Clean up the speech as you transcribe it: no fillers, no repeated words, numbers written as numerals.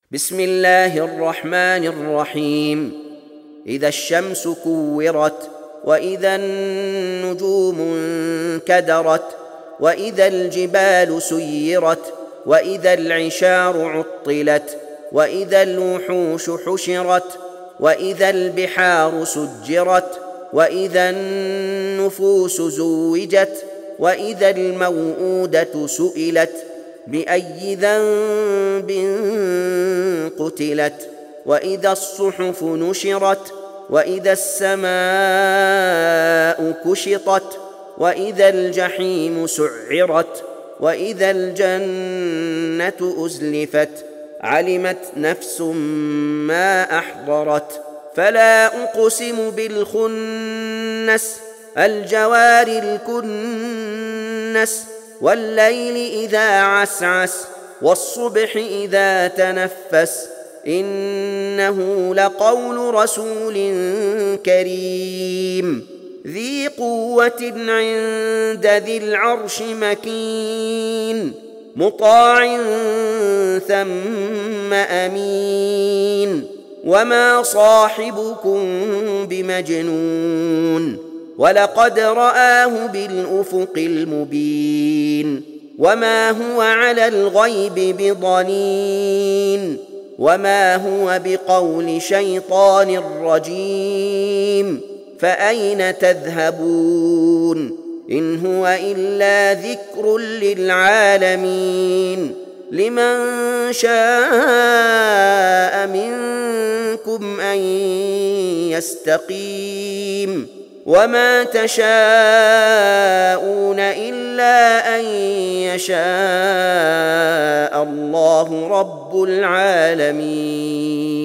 بسم الله الرحمن الرحيم. إذا الشمس كورت، وإذا النجوم انكدرت، وإذا الجبال سيرت، وإذا العشار عطلت، وإذا الوحوش حشرت، وإذا البحار سجرت، وإذا النفوس زوجت، وإذا الموءودة سئلت بأي ذنب قتلت، وإذا الصحف نشرت، وإذا السماء كشطت، وإذا الجحيم سعرت، وإذا الجنة أزلفت. علمت نفس ما أحضرت. فلا أقسم بالخنس، الجوار الكنس، والليل إذا عسعس، والصبح إذا تنفس. إنه لقول رسول كريم ذي قوة عند ذي العرش مكين، مطاع ثم أمين. وما صاحبكم بمجنون، ولقد رآه بالأفق المبين. وما هو على الغيب بضنين، وما هو بقول شيطان رجيم. فأين تذهبون؟ إن هو إلا ذكر للعالمين. لمن شاء منكم أن يستقيم. وما تشاءون إلا أن يشاء الله رب العالمين.